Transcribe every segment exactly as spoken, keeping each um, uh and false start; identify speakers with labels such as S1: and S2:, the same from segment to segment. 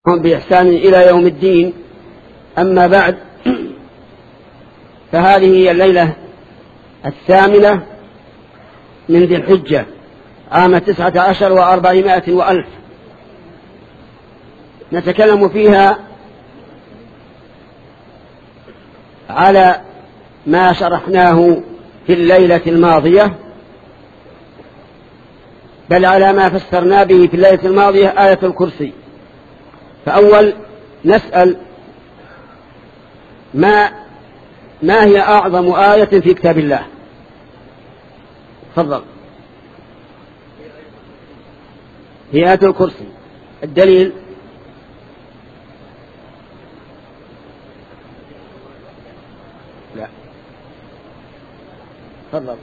S1: بإحسان إلى يوم الدين. أما بعد، فهذه هي الليلة الثامنة من ذي الحجة عام تسعة عشر وأربعمائة وألف. نتكلم فيها على ما شرحناه في الليلة الماضية، بل على ما فسرنا به في الليلة الماضية آية الكرسي. فأول نسأل ما ما هي أعظم آية في كتاب الله؟ تفضل. هي آية الكرسي. الدليل؟ لا. تفضل.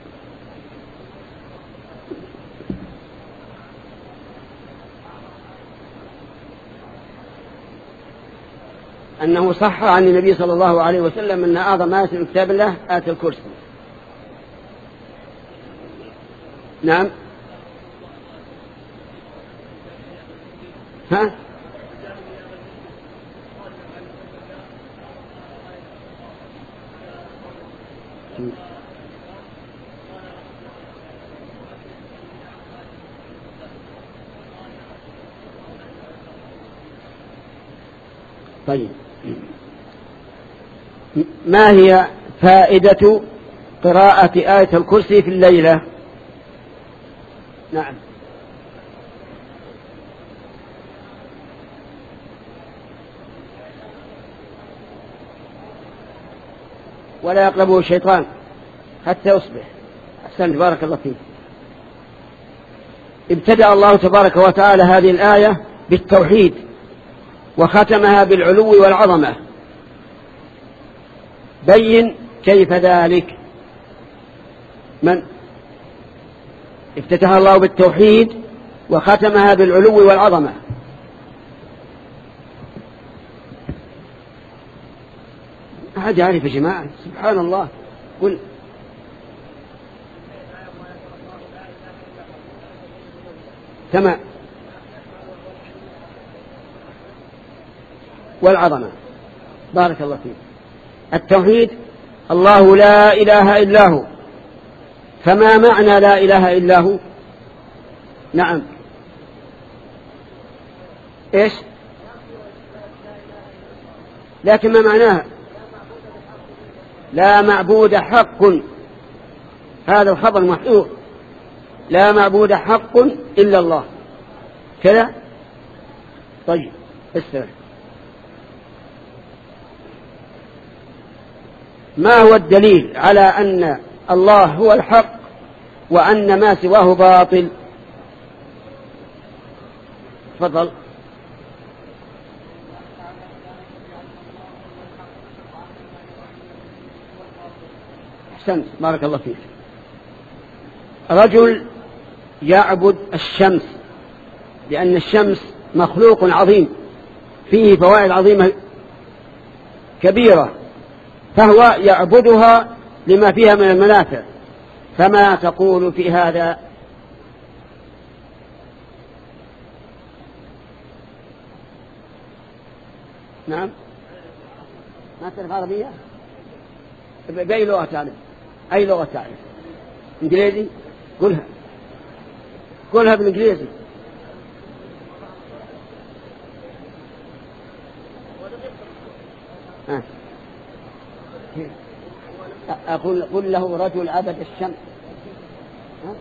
S1: أنه صح عن النبي صلى الله عليه وسلم أن أعظم آية في كتاب الله آية الكرسي. نعم. ها؟ طيب، ما هي فائدة قراءة آية الكرسي في الليلة؟ نعم. ولا يقربه الشيطان حتى يصبح. أحسنت، بارك الله فيك. ابتدأ الله تبارك وتعالى هذه الآية بالتوحيد وختمها بالعلو والعظمة. بين كيف ذلك. من افتتح الله بالتوحيد وختمها بالعلو والعظمة؟ أحد يعرف يا جماعة؟ سبحان الله. قل. تمام. والعظمة. بارك الله فيك. التوحيد، الله لا إله إلا هو. فما معنى لا إله إلا هو؟ نعم. إيش؟ لكن ما معناها؟ لا معبود حق. هذا الخبر محذوف. لا معبود حق إلا الله. كذا. طيب، استمع. ما هو الدليل على أن الله هو الحق وأن ما سواه باطل؟ تفضل. أحسنت، بارك الله فيك. رجل يعبد الشمس لأن الشمس مخلوق عظيم فيه فوائد عظيمة كبيرة، فهو يعبدها لما فيها من المنافع. فما تقول في هذا؟ نعم. ما تعرف عربية؟ بأي لغة تعرف؟ أي لغة تعرف؟ إنجليزي؟ قلها قلها بالإنجليزي. آه. أقول قل له رجل عبد الشمس. ها؟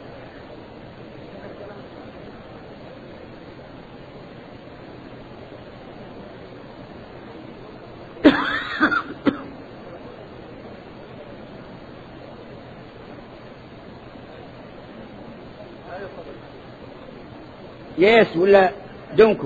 S1: يس ولا دمكو؟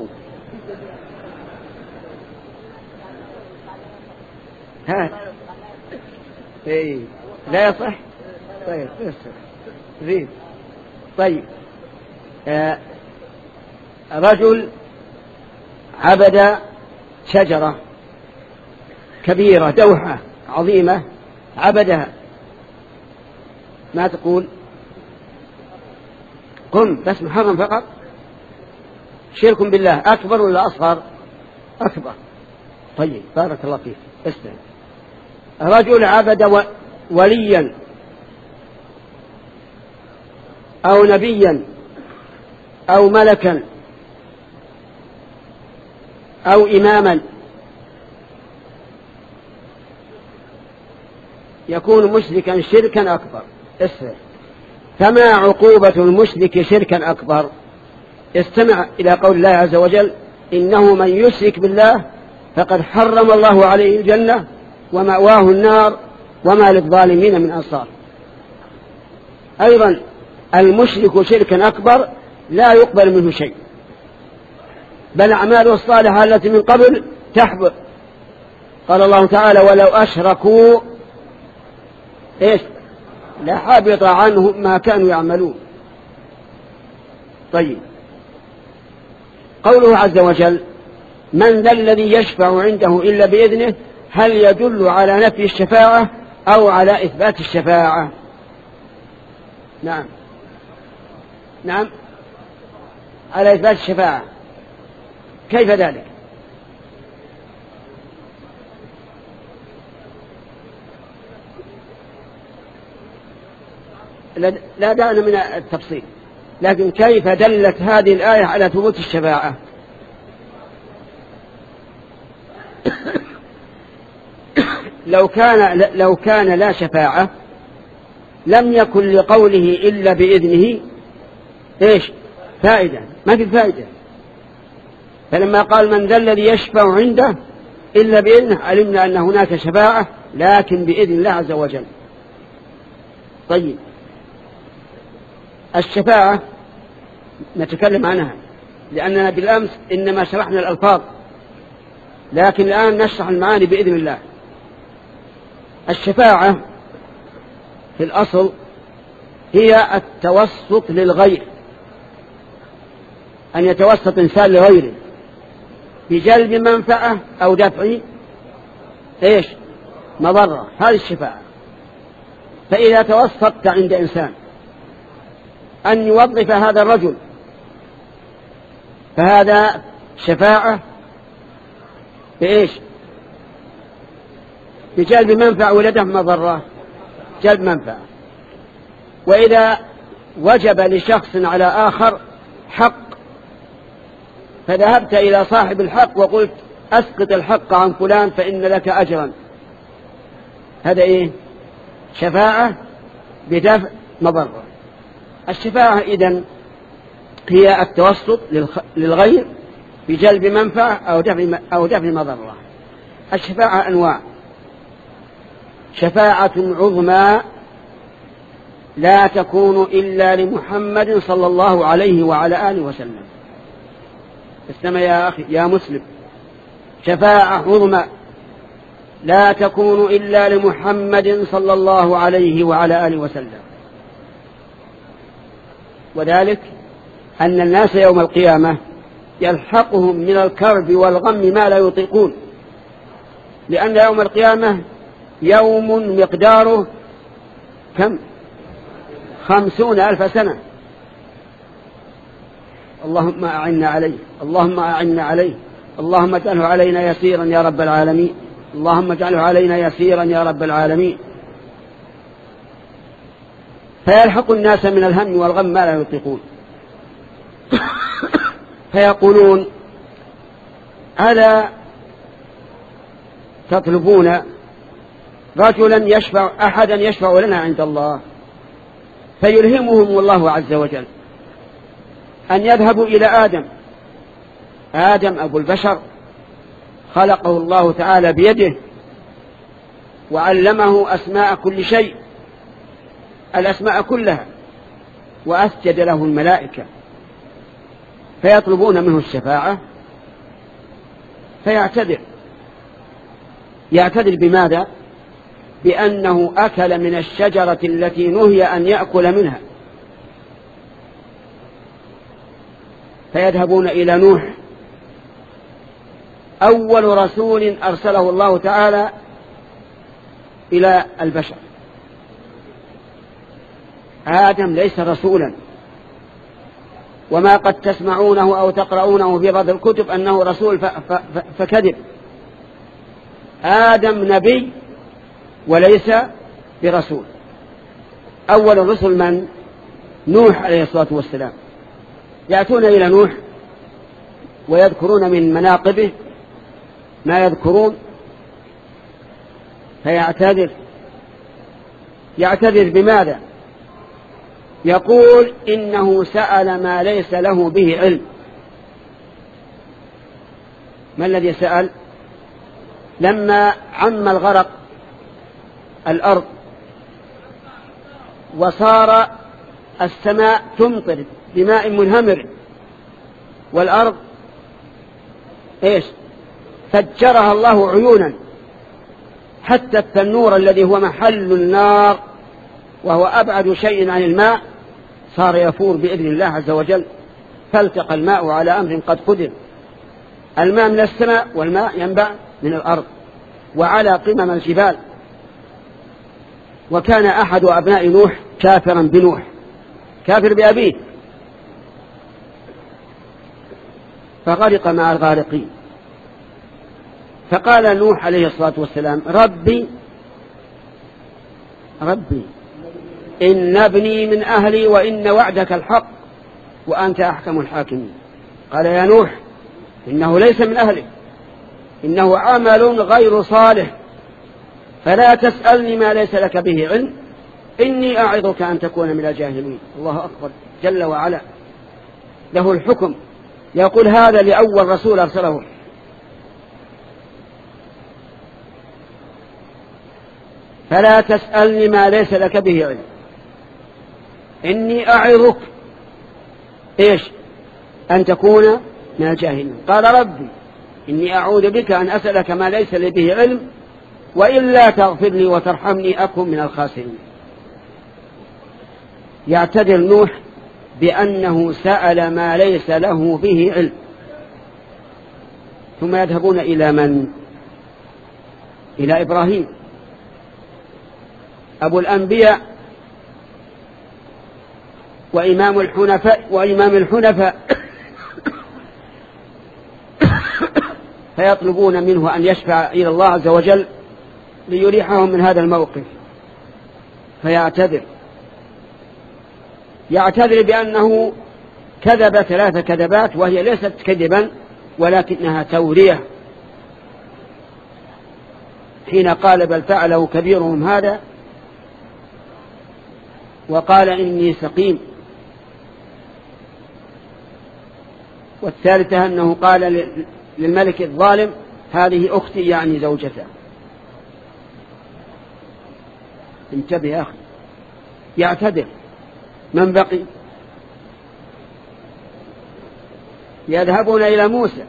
S1: ها؟ ايه لا يصح. طيب زين. طيب، آه رجل عبد شجرة كبيرة دوحة عظيمة، عبدها. ما تقول؟ قم بس محرم فقط. شرك بالله أكبر ولا أصغر؟ أكبر. طيب بارك الله فيك. استمع. رجل عبد وليا أو نبيا أو ملكا أو إماما يكون مشركا شركا أكبر. اسمع. فما عقوبة المشرك شركا أكبر؟ استمع إلى قول الله عز وجل: إنه من يشرك بالله فقد حرم الله عليه الجنة ومأواه النار وما للظالمين من أنصار. أيضا المشرك شركا أكبر لا يقبل منه شيء، بل أعماله الصالحة التي من قبل تحبط. قال الله تعالى: ولو أشركوا إيش لحبط عنهم ما كانوا يعملون. طيب، قوله عز وجل: من ذا الذي يشفع عنده إلا بإذنه، هل يدل على نفي الشفاعة أو على إثبات الشفاعة؟ نعم نعم على إثبات الشفاعة. كيف ذلك؟ لا داعي من التفصيل، لكن كيف دلت هذه الآية على ثبوت الشفاعة؟ لو كان لو كان لا شفاعة لم يكن لقوله إلا بإذنه إيش فائدة، ما في فائدة. فلما قال: من ذا الذي يشفع عنده إلا بإذنه، علمنا أن هناك شفاعة لكن بإذن الله عز وجل. طيب، الشفاعة نتكلم عنها لأننا بالأمس إنما شرحنا الألفاظ، لكن الآن نشرح المعاني بإذن الله. الشفاعة في الأصل هي التوسط للغير، أن يتوسط إنسان لغيره بجلب منفعة أو دفع إيش مضرة، هذه الشفاعة. فإذا توسطت عند إنسان أن يوظف هذا الرجل فهذا شفاعة بإيش بجلب منفعة ولا دفع مضرة؟ جلب منفعة. وإذا وجب لشخص على آخر حق فذهبت إلى صاحب الحق وقلت: أسقط الحق عن فلان فإن لك أجرا، هذا إيه؟ شفاعة بدفع مضرة. الشفاعة إذن هي التوسط للغير بجلب منفعة أو دفع أو دفع مضرة. الشفاعة أنواع: شفاعة عظمى لا تكون إلا لمحمد صلى الله عليه وعلى آله وسلم. استمع يا أخي يا مسلم: شفاعة عظمى لا تكون إلا لمحمد صلى الله عليه وعلى آله وسلم. وذلك أن الناس يوم القيامة يلحقهم من الكرب والغم ما لا يطيقون، لأن يوم القيامة يوم مقداره كم؟ خمسون ألف سنة. اللهم أعنا عليه، اللهم أعنا عليه، اللهم اجعله علينا يسيرا يا رب العالمين، اللهم اجعله علينا يسيرا يا رب العالمين. فيلحق الناس من الهم والغم ما لا يطيقون، فيقولون: ألا تطلبون رجلا يشفع أحدا يشفع لنا عند الله؟ فيلهمهم الله عز وجل أن يذهبوا إلى آدم. آدم أبو البشر خلقه الله تعالى بيده وعلمه أسماء كل شيء، الأسماء كلها، وأسجد له الملائكة، فيطلبون منه الشفاعة فيعتذر. يعتذر بماذا؟ بأنه أكل من الشجرة التي نهي أن يأكل منها. فيذهبون إلى نوح أول رسول أرسله الله تعالى إلى البشر. آدم ليس رسولا، وما قد تسمعونه أو تقرؤونه في بعض الكتب أنه رسول فكذب. آدم نبي وليس برسول. أول الرسل من؟ نوح عليه الصلاة والسلام. يأتون إلى نوح ويذكرون من مناقبه ما يذكرون فيعتذر. يعتذر بماذا؟ يقول إنه سأل ما ليس له به علم. ما الذي سأل؟ لما عم الغرق الأرض وصار السماء تمطر بماء منهمر والأرض إيش فجرها الله عيونا، حتى التنور الذي هو محل النار وهو أبعد شيء عن الماء صار يفور بإذن الله عز وجل، فالتقى الماء على أمر قد قدر. الماء من السماء والماء ينبع من الأرض وعلى قمم الجبال. وكان أحد أبناء نوح كافرا بنوح، كافر بأبيه، فغرق مع الغارقين. فقال نوح عليه الصلاة والسلام ربي ربي إن ابني من أهلي وإن وعدك الحق وأنت أحكم الحاكمين. قال يا نوح إنه ليس من أهلك، إنه عمل غير صالح، فلا تسألني ما ليس لك به علم، إني أعظك أن تكون من الجاهلين. الله أكبر جل وعلا، له الحكم. يقول هذا لأول رسول أرسله. فلا تسألني ما ليس لك به علم إني أعظك إيش أن تكون من الجاهلين. قال ربي إني أعوذ بك أن أسألك ما ليس لي به علم وإلا تغفر لي وترحمني أكن من الخاسرين. يعتذر نوح بأنه سأل ما ليس له به علم. ثم يذهبون إلى من؟ إلى إبراهيم أبو الأنبياء وإمام الحنفاء وإمام الحنفاء فيطلبون منه أن يشفع إلى الله عز وجل ليريحهم من هذا الموقف. فيعتذر يعتذر بأنه كذب ثلاث كذبات وهي ليست كذبا ولكنها تورية، حين قال بل فعله كبيرهم هذا، وقال إني سقيم، والثالثة أنه قال للملك الظالم هذه أختي يعني زوجته. انتبه يا أخي. يعتذر. من بقي؟ يذهبون إلى موسى.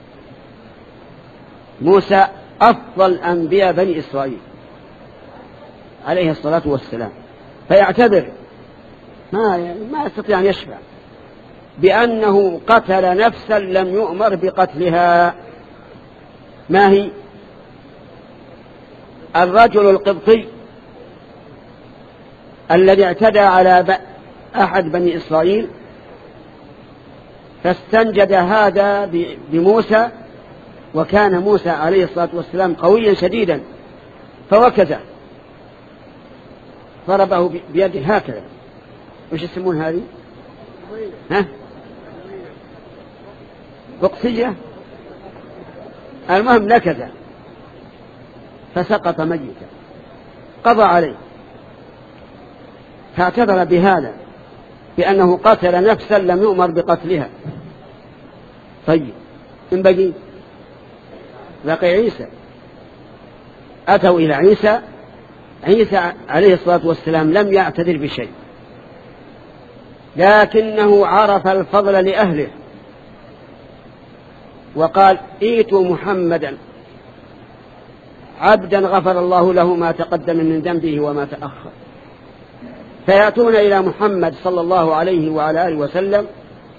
S1: موسى أفضل أنبياء بني إسرائيل عليه الصلاة والسلام، فيعتذر ما ما يستطيع أن يشفع بأنه قتل نفسا لم يؤمر بقتلها. ما هي؟ الرجل القبطي الذي اعتدى على أحد بني إسرائيل، فاستنجد هذا بموسى، وكان موسى عليه الصلاة والسلام قويا شديدا، فوكزه ضربه بيده هكذا. وش يسمون هذه؟ ها؟ بقسية. المهم نكذا فسقط ميتا، قضى عليه. فاعتذر بهذا بأنه قتل نفسا لم يؤمر بقتلها. طيب من بقي؟ بقي عيسى. أتوا إلى عيسى. عيسى عليه الصلاة والسلام لم يعتذر بشيء، لكنه عرف الفضل لأهله وقال ائتوا محمدا عبدا غفر الله له ما تقدم من ذنبه وما تأخر. فيأتون إلى محمد صلى الله عليه وعلى آله وسلم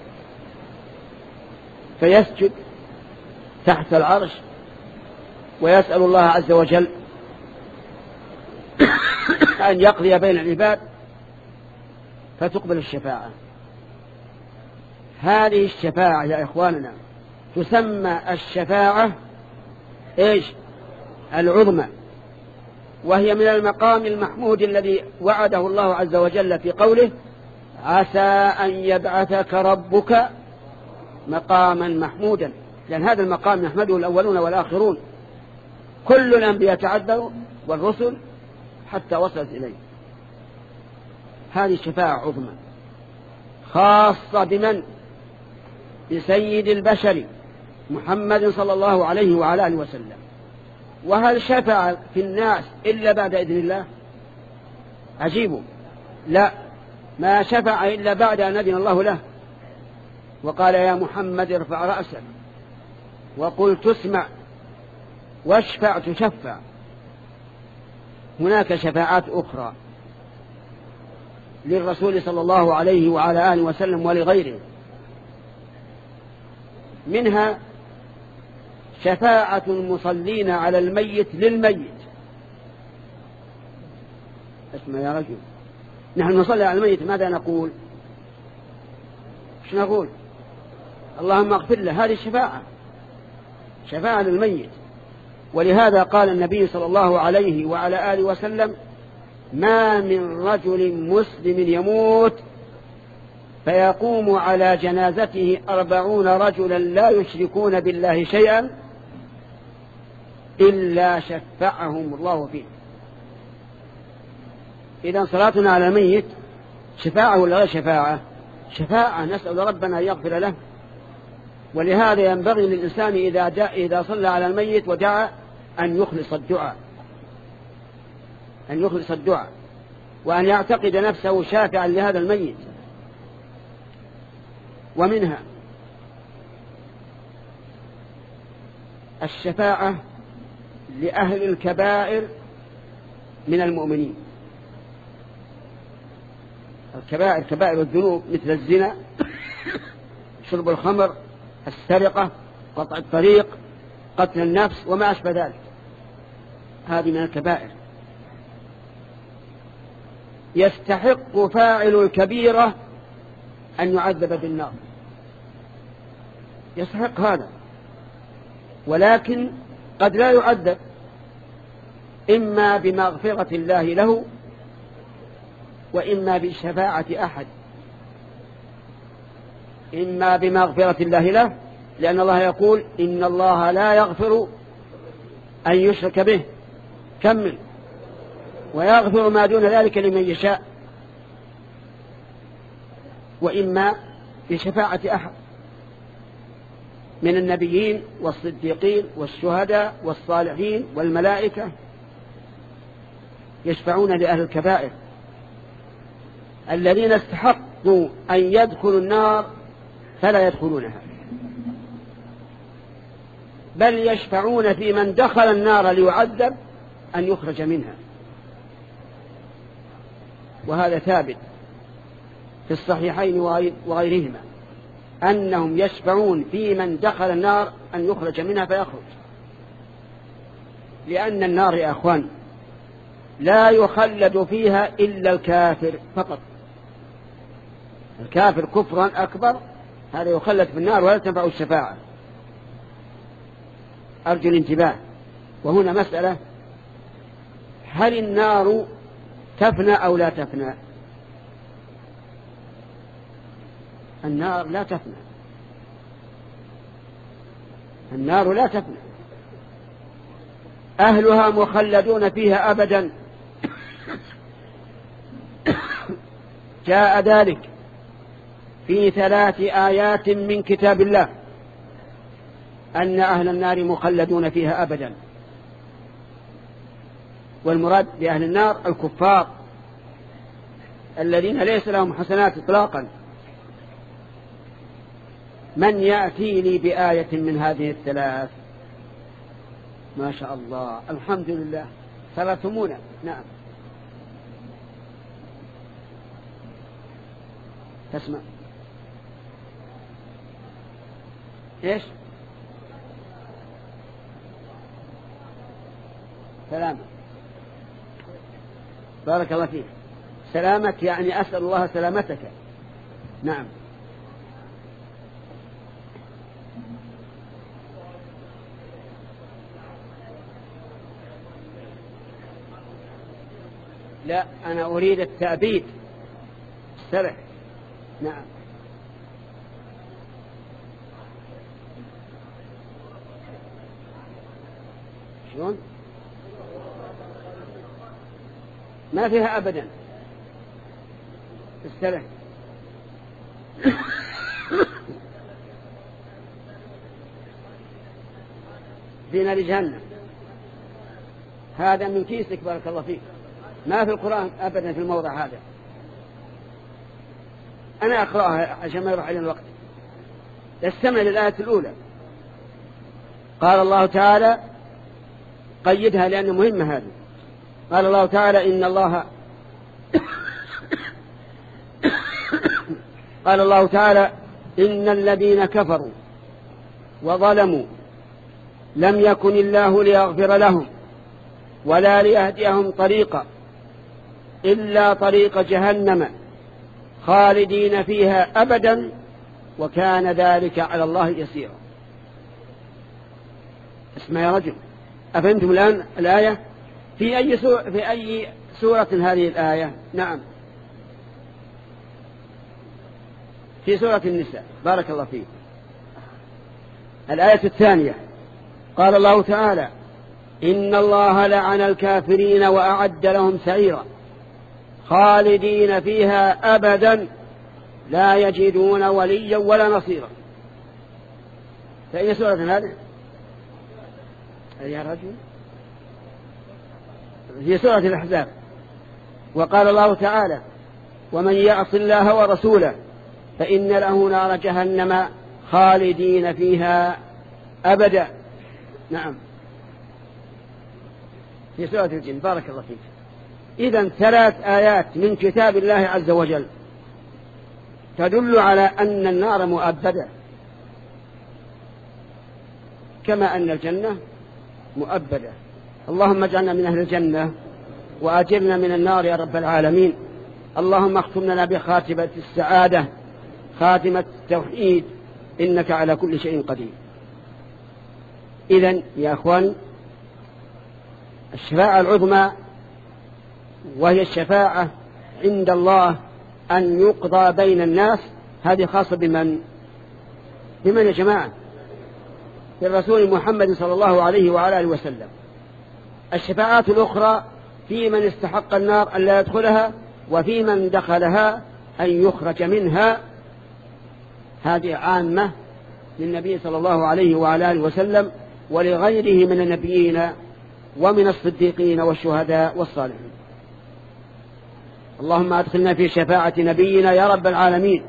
S1: فيسجد تحت العرش ويسأل الله عز وجل أن يقضي بين العباد فتقبل الشفاعة. هذه الشفاعة يا إخواننا تسمى الشفاعة إيش؟ العظمى، وهي من المقام المحمود الذي وعده الله عز وجل في قوله عسى أن يبعثك ربك مقاما محمودا، لأن هذا المقام يحمده الأولون والآخرون، كل الأنبياء تعدوا والرسل حتى وصلت إليه. هذه الشفاعة عظمى خاصة بمن؟ بسيد البشر محمد صلى الله عليه وعلى آله وسلم. وهل شفع في الناس إلا بعد إذن الله؟ عجيب، لا، ما شفع إلا بعد أن أذن الله له وقال يا محمد ارفع رأسك وقل تسمع واشفع تشفع. هناك شفاعات أخرى للرسول صلى الله عليه وعلى آله وسلم ولغيره، منها شفاعة المصلين على الميت للميت. اسمع يا رجل، نحن نصلي على الميت ماذا نقول؟ ايش نقول؟ اللهم اغفر له. هذه الشفاعة شفاعة للميت. ولهذا قال النبي صلى الله عليه وعلى آله وسلم ما من رجل مسلم يموت فيقوم على جنازته أربعون رجلا لا يشركون بالله شيئا إلا شفعهم الله فيه. إذن صلاتنا على الميت شفاعة ولا غير شفاعة؟ شفاعة، نسأل ربنا أن يغفر له. ولهذا ينبغي للإنسان إذا, جاء إذا صلى على الميت ودعا أن يخلص الدعاء، أن يخلص الدعاء وأن يعتقد نفسه شافعا لهذا الميت. ومنها الشفاعة لأهل الكبائر من المؤمنين. الكبائر كبائر الذنوب مثل الزنا، شرب الخمر، السرقة، قطع الطريق، قتل النفس وما أشبه ذلك، هذه من الكبائر. يستحق فاعل الكبيرة أن يعذب بالنار، يستحق هذا، ولكن قد لا يعذب إما بمغفرة الله له وإما بشفاعة أحد. إما بمغفرة الله له، لأن الله يقول إن الله لا يغفر أن يشرك به، كمل، ويغفر ما دون ذلك لمن يشاء. وإما بشفاعة أحد من النبيين والصديقين والشهداء والصالحين والملائكة، يشفعون لأهل الكبائر الذين استحقوا أن يدخلوا النار فلا يدخلونها، بل يشفعون في من دخل النار ليعذب أن يخرج منها. وهذا ثابت في الصحيحين وغيرهما أنهم يشفعون في من دخل النار أن يخرج منها فيخرج. لأن النار يا أخوان لا يخلد فيها إلا الكافر فقط. الكافر كفرا أكبر هذا يخلد في النار ولا تنفع الشفاعة. أرجو الانتباه. وهنا مسألة، هل النار تفنى أو لا تفنى؟ النار لا تفنى، النار لا تفنى، أهلها مخلدون فيها أبدا. جاء ذلك في ثلاث آيات من كتاب الله أن أهل النار مخلدون فيها أبدا. والمراد بأهل النار الكفار الذين ليس لهم حسنات إطلاقا. من يأتي لي بآية من هذه الثلاث؟ ما شاء الله، الحمد لله، ثلاثمونا. نعم، تسمع إيش؟ سلامة، بارك الله فيك. سلامك يعني أسأل الله سلامتك. نعم، لا، أنا أريد التأبيد. استرح. نعم. شلون؟ ما فيها أبدا. استرح. في نار جهنم. هذا من كيسك بارك الله فيك، ما في القرآن أبدا في الموضع هذا. أنا أقرأها عشان ما يروح علينا الوقت. استمع للآية الأولى. قال الله تعالى، قيدها لأنه مهمة هذه. قال الله تعالى إن الله قال الله تعالى إن الذين كفروا وظلموا لم يكن الله ليغفر لهم ولا ليهديهم طريقا إلا طريق جهنم خالدين فيها أبدا وكان ذلك على الله يسيرا. اسمع يا رجل، أفهمتم الآن الآية؟ في أي سورة, في أي سورة هذه الآية؟ نعم، في سورة النساء. بارك الله فيك. الآية الثانية. قال الله تعالى إن الله لعن الكافرين وأعد لهم سعيرا خالدين فيها أبدا لا يجدون وليا ولا نصيرا. فأي سورة هذه يا رجل؟ في سورة الأحزاب. وقال الله تعالى ومن يعص الله ورسوله فإن له نار جهنم خالدين فيها أبدا. نعم، في سورة الجن. بارك الله فيك. إذن ثلاث آيات من كتاب الله عز وجل تدل على أن النار مؤبدة كما أن الجنة مؤبدة. اللهم اجعلنا من أهل الجنة وأجرنا من النار يا رب العالمين. اللهم اختم لنا بخاتمة السعادة، خاتمة التوحيد، إنك على كل شيء قدير. إذن يا أخواني، الشفاعة العظمى وهي الشفاعة عند الله أن يقضى بين الناس، هذه خاصة بمن؟ بمن يا جماعة؟ بالرسول محمد صلى الله عليه وعلى آله وسلم. الشفاعات الأخرى في من استحق النار أن لا يدخلها، وفي من دخلها أن يخرج منها. هذه عامة للنبي صلى الله عليه وعلى آله وسلم ولغيره من النبيين ومن الصديقين والشهداء والصالحين. اللهم أدخلنا في شفاعة نبينا يا رب العالمين.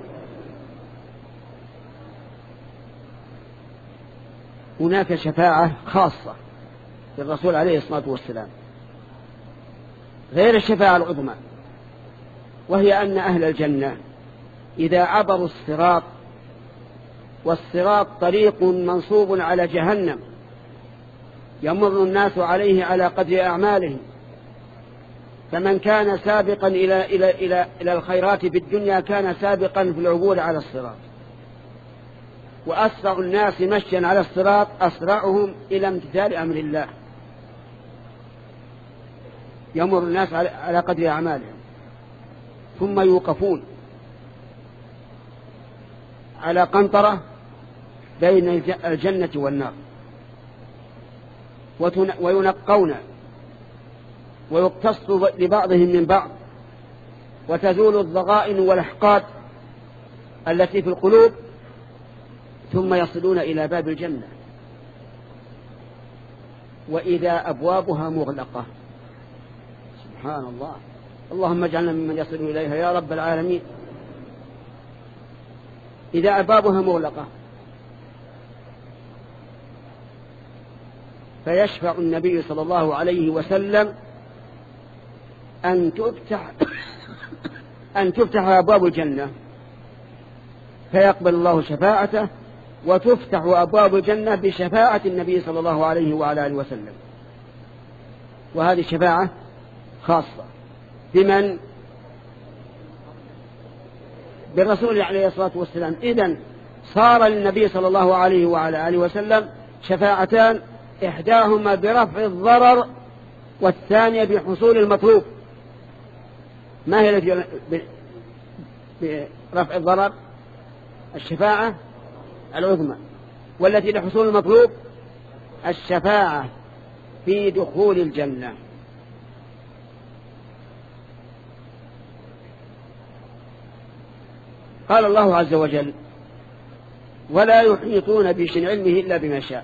S1: هناك شفاعة خاصة للرسول عليه الصلاة والسلام غير الشفاعة العظمى، وهي أن أهل الجنة إذا عبروا الصراط، والصراط طريق منصوب على جهنم يمر الناس عليه على قدر أعمالهم، فمن كان سابقا إلى, إلى, إلى, إلى الخيرات في الدنيا كان سابقا في العبور على الصراط، وأسرع الناس مشيا على الصراط أسرعهم إلى امتثال أمر الله. يمر الناس على قدر أعمالهم ثم يوقفون على قنطرة بين الجنة والنار وينقون ويقتص لبعضهم من بعض، وتزول الضغائن والأحقاد التي في القلوب، ثم يصلون إلى باب الجنة وإذا أبوابها مغلقة. سبحان الله. اللهم اجعلنا ممن يصل إليها يا رب العالمين. إذا أبوابها مغلقة فيشفع النبي صلى الله عليه وسلم أن تفتح أن تفتح أبواب الجنة، فيقبل الله شفاعته وتفتح أبواب الجنة بشفاعة النبي صلى الله عليه وعلى آله وسلم. وهذه الشفاعة خاصة بمن؟ بالرسول عليه الصلاة والسلام. إذن صار للنبي صلى الله عليه وعلى آله وسلم شفاعتان، إحداهما برفع الضرر والثانية بحصول المطلوب. ما هي التي برفع الضرر؟ الشفاعة العظمى. والتي لحصول المطلوب الشفاعة في دخول الجنة. قال الله عز وجل: ولا يحيطون بشيء علمه إلا بما شاء.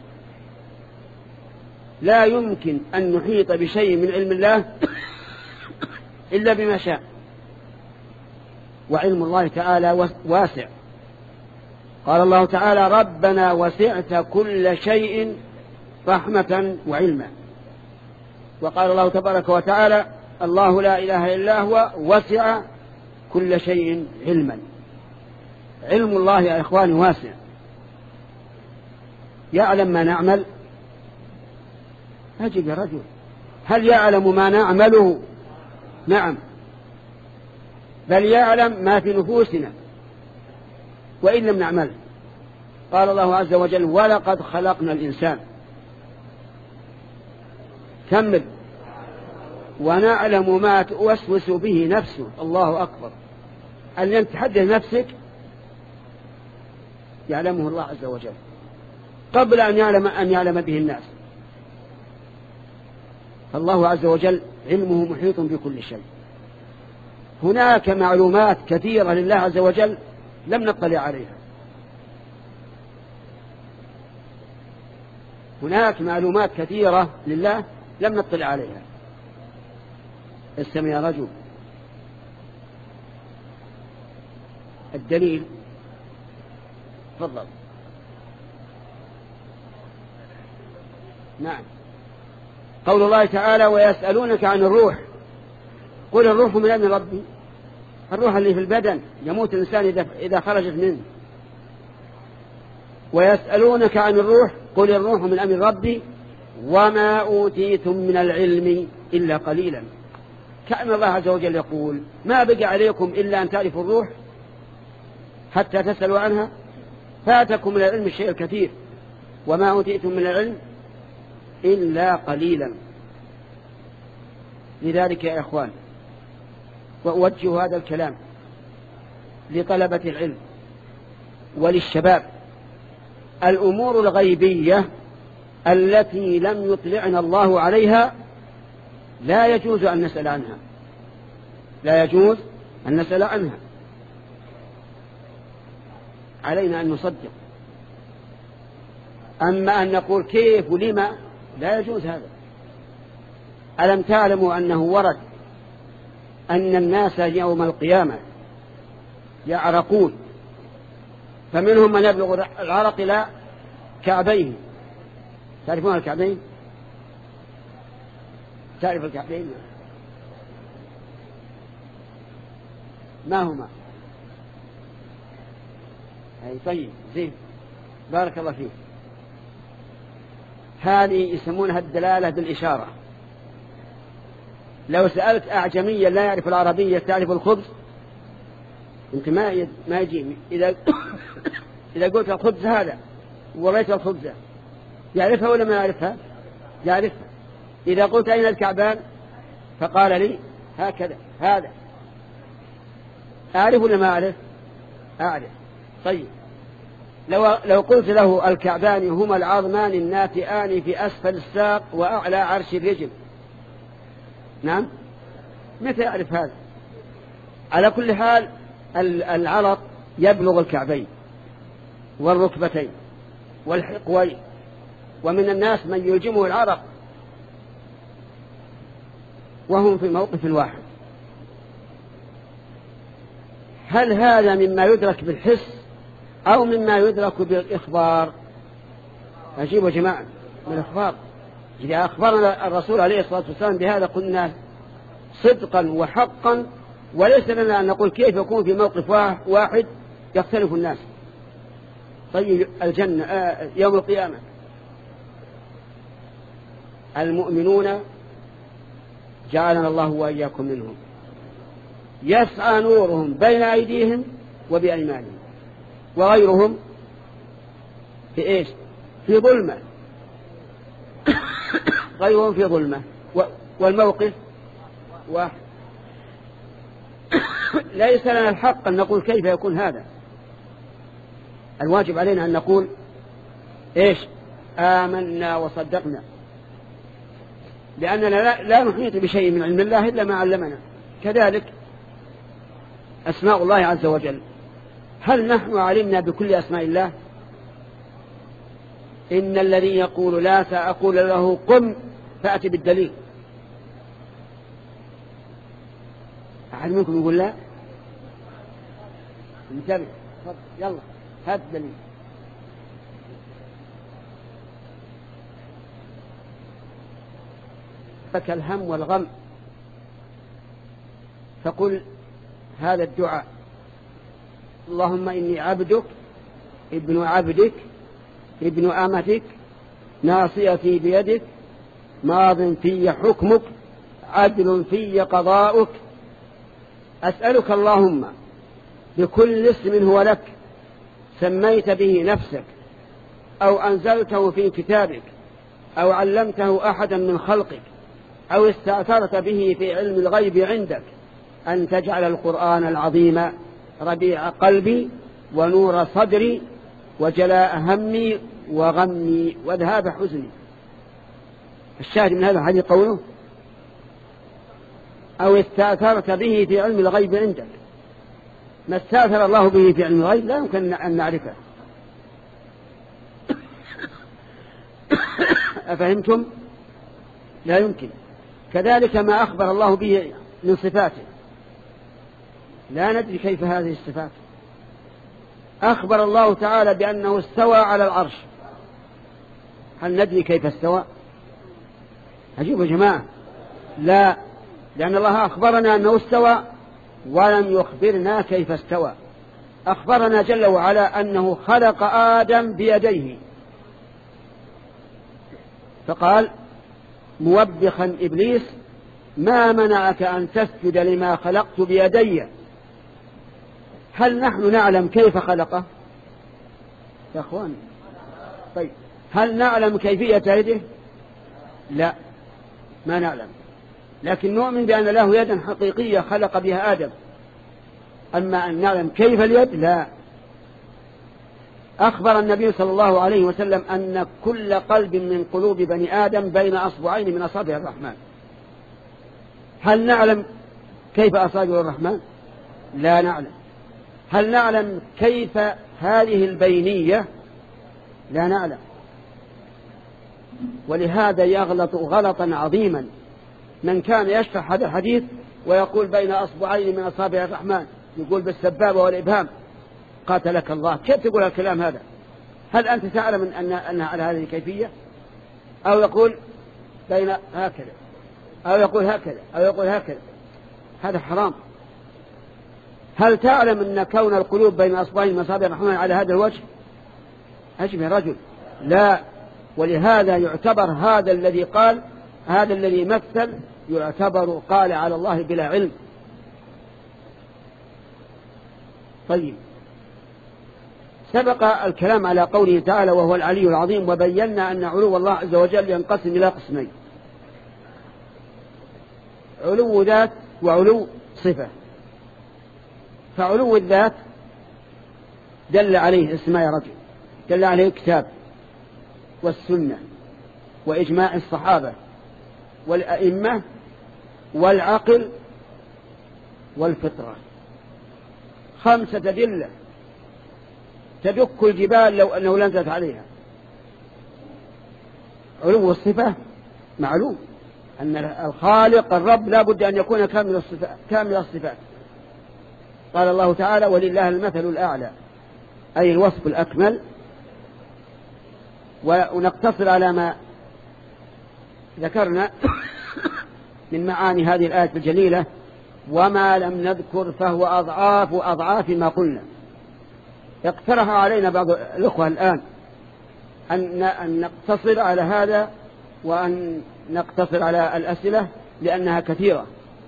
S1: لا يمكن أن نحيط بشيء من علم الله إلا بما شاء. وعلم الله تعالى واسع. قال الله تعالى: ربنا وسعت كل شيء رحمة وعلما. وقال الله تبارك وتعالى: الله لا إله إلا هو وسع كل شيء علما. علم الله يا إخواني واسع، يعلم ما نعمل. أجب يا رجل، هل يعلم ما نعمله؟ نعم، بل يعلم ما في نفوسنا وإن لم نعمل. قال الله عز وجل: ولقد خلقنا الإنسان. كمل: ونعلم ما توسوس به نفسه. الله أكبر. أن تحدث نفسك يعلمه الله عز وجل قبل أن يعلم أن يعلم به الناس. فالله عز وجل علمه محيط بكل شيء. هناك معلومات كثيرة لله عز وجل لم نطلع عليها. هناك معلومات كثيرة لله لم نطلع عليها. استمع يا رجل. الدليل، تفضل. نعم، قول الله تعالى: ويسألونك عن الروح قل الروح من أمر ربي. الروح اللي في البدن يموت الإنسان إذا خرجت منه. ويسألونك عن الروح قل الروح من أمر ربي وما أوتيتم من العلم إلا قليلا. كأن الله عز وجل يقول: ما بقى عليكم إلا أن تعرفوا الروح حتى تسألوا عنها، فاتكم من العلم الشيء الكثير، وما أوتيتم من العلم إلا قليلا. لذلك يا إخوان، وأوجه هذا الكلام لطلبة العلم وللشباب: الأمور الغيبية التي لم يطلعنا الله عليها لا يجوز أن نسأل عنها، لا يجوز أن نسأل عنها. علينا أن نصدق. أما أن نقول كيف ولما، لا يجوز هذا. ألم تعلموا أنه ورد أن الناس يوم القيامة يعرقون، فمنهم من يبلغ العرق إلى كعبيه. تعرفون الكعبين؟ تعرف الكعبين؟ ما هما؟ أي طيب، زين، بارك الله فيك. هذه يسمونها الدلالة بالإشارة. لو سألت أعجميا لا يعرف العربية تعرف الخبز، أنت ما ما يجي. إذا إذا قلت الخبز هذا ورأيت الخبزة يعرفها ولا ما يعرفها؟ يعرفها. إذا قلت أين الكعبان فقال لي هكذا هذا، أعرف ولا ما أعرف؟ أعرف. طيب، لو لو قلت له الكعبان هما العظمان الناتئان في أسفل الساق وأعلى عرش الرجل، نعم، متى يعرف هذا؟ على كل حال العرق يبلغ الكعبين والركبتين والحقوين، ومن الناس من يلجمه العرق وهم في موقف واحد. هل هذا مما يدرك بالحس أو مما يدرك بالإخبار؟ أجيبوا يا جماعة، بالإخبار. إذا أخبرنا الرسول عليه الصلاة والسلام بهذا قلنا صدقا وحقا، وليس لنا أن نقول كيف يكون في موقف واحد يختلف الناس. طيب، الجنة آه يوم القيامة المؤمنون جعلنا الله وإياكم منهم يسعى نورهم بين أيديهم وبأيمانهم، وغيرهم في إيش؟ في ظلمة. غيرهم في ظلمة، والموقف واحد. ليس لنا الحق أن نقول كيف يكون هذا. الواجب علينا أن نقول إيش؟ آمنا وصدقنا، لأننا لا, لا نحيط بشيء من علم الله إلا ما علمنا. كذلك أسماء الله عز وجل، هل نحن علمنا بكل أسماء الله؟ إن الذي يقول لا سأقول له قم فأتي بالدليل. أحد منكم يقول لا؟ انتبه، يلا هات الدليل. فك الهم والغم فقل هذا الدعاء: اللهم إني عبدك ابن عبدك ابن أمتك ناصيتي بيدك ماض في حكمك عدل في قضاؤك، أسألك اللهم بكل اسم هو لك سميت به نفسك أو أنزلته في كتابك أو علمته أحدا من خلقك أو استأثرت به في علم الغيب عندك أن تجعل القرآن العظيم ربيع قلبي ونور صدري وجلاء همي وغمي وذهاب حزني. الشاهد من هذا الحديث قوله أو استأثرت به في علم الغيب عندك. ما استأثر الله به في علم الغيب لا يمكن أن نعرفه. أفهمتم؟ لا يمكن. كذلك ما أخبر الله به من صفاته لا ندري كيف هذه الصفات. أخبر الله تعالى بأنه استوى على العرش، هل ندري كيف استوى؟ عجيب يا جماعة. لا، لأن الله أخبرنا أنه استوى ولم يخبرنا كيف استوى. أخبرنا جل وعلا أنه خلق آدم بيديه، فقال موبخا إبليس ما منعك أن تسجد لما خلقت بيدي. هل نحن نعلم كيف خلقه يا أخوان؟ طيب هل نعلم كيفية يده؟ لا، ما نعلم، لكن نؤمن بأن له يدا حقيقية خلق بها آدم. أما أن نعلم كيف اليد لا. أخبر النبي صلى الله عليه وسلم أن كل قلب من قلوب بني آدم بين أصبعين من أصابع الرحمن. هل نعلم كيف أصابع الرحمن؟ لا نعلم. هل نعلم كيف هذه البينية؟ لا نعلم. ولهذا يغلط غلطا عظيما من كان يشرح هذا الحديث ويقول بين أصبعين من أصابع الرحمن، يقول بالسبابة والإبهام. قاتلك الله، كيف تقول الكلام هذا؟ هل أنت تعلم أن أنها على هذه الكيفية؟ أو يقول بين هكذا، أو يقول هكذا، أو يقول هكذا، هذا حرام. هل تعلم أن كون القلوب بين أصبعين من أصابع الرحمن على هذا الوجه؟ أشبه رجل؟ لا. ولهذا يعتبر هذا الذي قال، هذا الذي مثل، يعتبر قال على الله بلا علم. طيب، سبق الكلام على قوله تعالى وهو العلي العظيم، وبينا أن علو الله عز وجل ينقسم إلى قسمين: علو ذات وعلو صفة. فعلو الذات دل عليه اسم يا رجل، دل عليه الكتاب والسنة وإجماع الصحابة والأئمة والعقل والفطرة، خمسة أدلة تدك الجبال لو أنه لنزلت عليها. علو الصفة معلوم أن الخالق الرب لا بد أن يكون كامل الصفات, كامل الصفات. قال الله تعالى ولله المثل الأعلى، أي الوصف الأكمل. ونقتصر على ما ذكرنا من معاني هذه الآية الجليلة، وما لم نذكر فهو أضعاف أضعاف ما قلنا. اقترح علينا بعض الأخوة الآن أن نقتصر على هذا وأن نقتصر على الأسئلة لأنها كثيرة،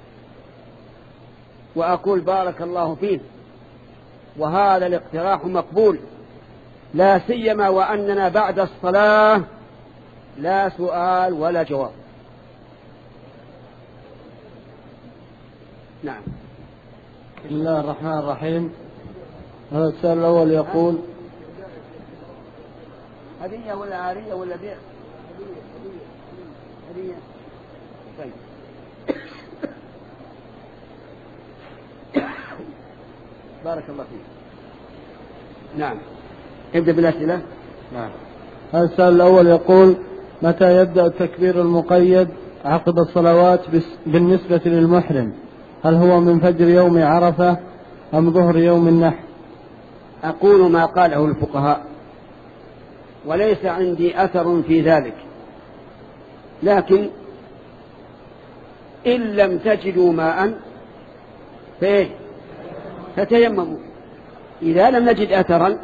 S1: وأقول بارك الله فيه، وهذا الاقتراح مقبول، لا سيما وأننا بعد الصلاة لا سؤال ولا جواب. نعم.
S2: بسم الله الرحمن الرحيم. هذا السؤال الأول يقول
S1: هدية ولا عارية ولا بيع؟ هدية. طيب. بارك الله فيك. نعم. ابدأ بالأسئلة.
S2: نعم. هذا السؤال الأول يقول متى يبدأ التكبير المقيد عقب الصلوات بالنسبة للمحرم؟ هل هو من فجر يوم عرفة أم ظهر يوم النحر؟
S1: أقول ما قاله الفقهاء وليس عندي أثر في ذلك، لكن إن لم تجدوا ماء فإيه فتيمموا. إذا لم نجد أثرا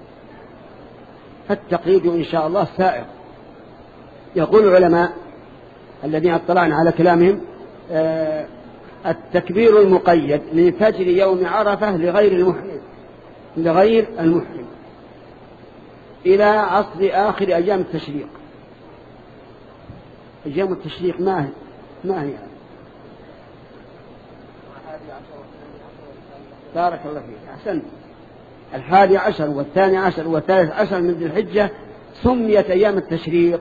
S1: فالتقييد إن شاء الله سائر. يقول العلماء الذين اطلعنا على كلامهم آه التكبير المقيد من فجر يوم عرفة لغير المحرم لغير المحرم إلى عصر آخر أيام التشريق. أيام التشريق ما هي ما هي بارك الله فيك أحسنت. الحادي عشر والثاني عشر والثالث عشر من ذي الحجة سميت أيام التشريق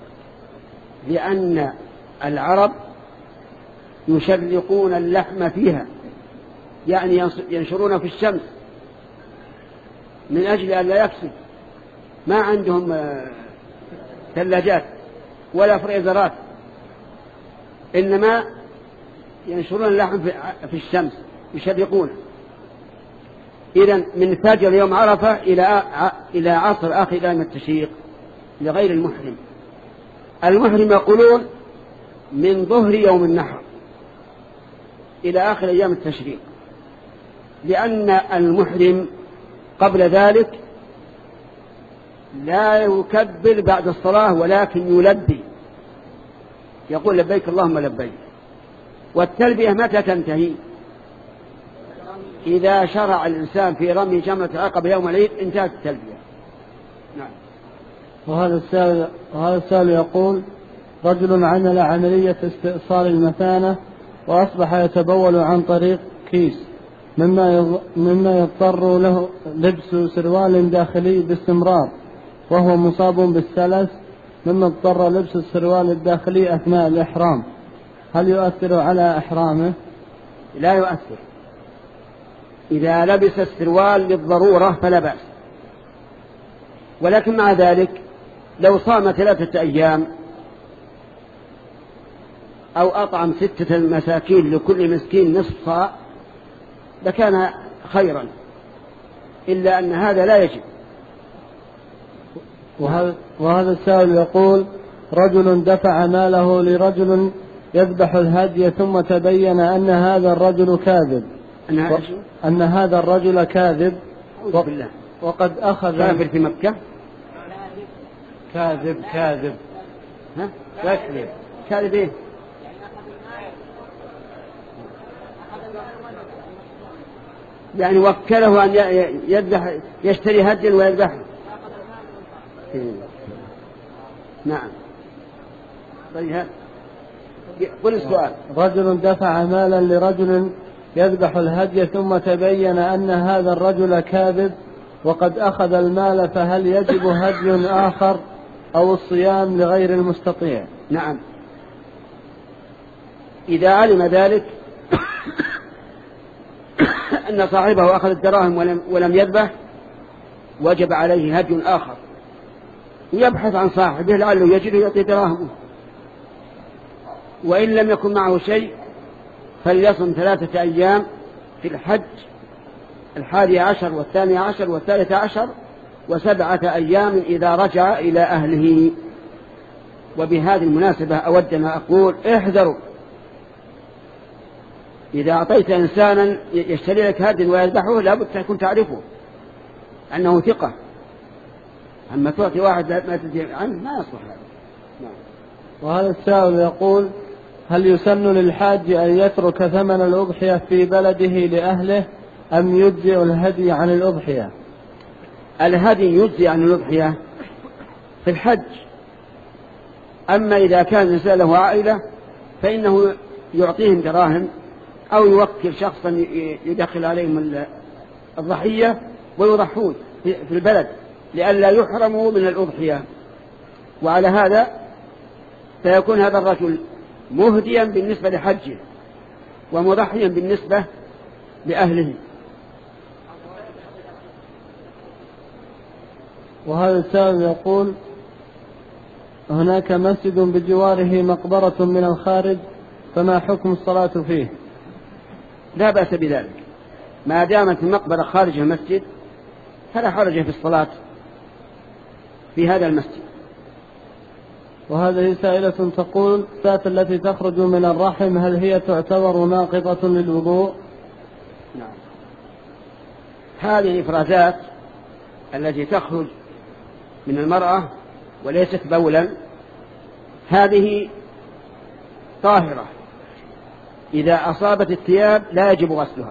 S1: لأن العرب يشرقون اللحم فيها، يعني ينشرون في الشمس من أجل أن لا يفسد. ما عندهم ثلاجات ولا فريزرات، إنما ينشرون اللحم في الشمس يشرقون. إذن من فجر يوم عرفة إلى إلى عصر آخر أيام التشريق لغير المحرم. المحرم يقولون من ظهر يوم النحر إلى آخر أيام التشريق، لأن المحرم قبل ذلك لا يكبر بعد الصلاة ولكن يلبي، يقول لبيك اللهم لبيك. والتلبية متى تنتهي؟ إذا شرع الإنسان في رمي جمرة العقبة يوم العيد انتهت التلبية. نعم.
S2: وهذا السائل وهذا السائل يقول رجل عمل عملية استئصال المثانة وأصبح يتبول عن طريق كيس مما مما يضطر له لبس سروال داخلي باستمرار، وهو مصاب بالسلس مما اضطر لبس السروال الداخلي أثناء الإحرام. هل يؤثر على إحرامه؟
S1: لا يؤثر. إذا لبس السروال للضرورة فلا بأس، ولكن مع ذلك لو صام ثلاثة أيام أو أطعم ستة مساكين لكل مسكين نصف صاع لكان خيرا، إلا أن هذا لا يجب.
S2: وهذا, وهذا السائل يقول رجل دفع ماله لرجل يذبح الهدي ثم تبين أن هذا الرجل كاذب و... أن هذا الرجل كاذب و... وقد أخذ
S1: كافر في مكة.
S2: كاذب كاذب
S1: ها كاذب كاذب إيه؟ يعني وكله أن يذبح يشتري هديا ويذبحه. نعم. طيب قل السؤال.
S2: رجل دفع مالا لرجل يذبح الهدي ثم تبين أن هذا الرجل كاذب وقد أخذ المال، فهل يجب هدي آخر أو الصيام لغير المستطيع؟
S1: نعم، إذا علم ذلك أن صاحبه أخذ الدراهم ولم, ولم يذبح وجب عليه هدي آخر، يبحث عن صاحبه لعله يجده يعطي دراهمه. وإن لم يكن معه شيء فليصم ثلاثة أيام في الحج، الحادي عشر والثاني عشر والثالث عشر، وسبعة أيام إذا رجع إلى أهله. وبهذه المناسبة أود أن أقول احذروا إذا أعطيت إنسانا يشتري لك هدي ويذبحه لابد تكون تعرفه أنه ثقة. أما تعطي واحد ما تدري عنه ما يصلح هذا. نعم.
S2: وهذا السائل يقول هل يسن للحاج أن يترك ثمن الأضحية في بلده لأهله أم يجزئ الهدي عن الأضحية؟
S1: الهدي يجزئ عن الأضحية في الحج، أما إذا كان الإنسان له عائلة فإنه يعطيهم دراهم أو يوكل شخصا يدخل عليهم الضحية ويضحون في البلد لئلا يحرموا من الأضحية. وعلى هذا فيكون هذا الرجل مهديا بالنسبة لحجه ومضحيا بالنسبة لأهله.
S2: وهذا السائل يقول هناك مسجد بجواره مقبرة من الخارج، فما حكم الصلاة فيه؟
S1: لا بأس بذلك، ما دامت المقبرة خارج المسجد فلا حرج في الصلاة في هذا المسجد.
S2: وهذه سائلة تقول الشاة التي تخرج من الرحم هل هي تعتبر ناقضة للوضوء؟
S1: نعم، هذه الإفرازات التي تخرج من المرأة وليست بولا هذه طاهرة، إذا أصابت الثياب لا يجب غسلها،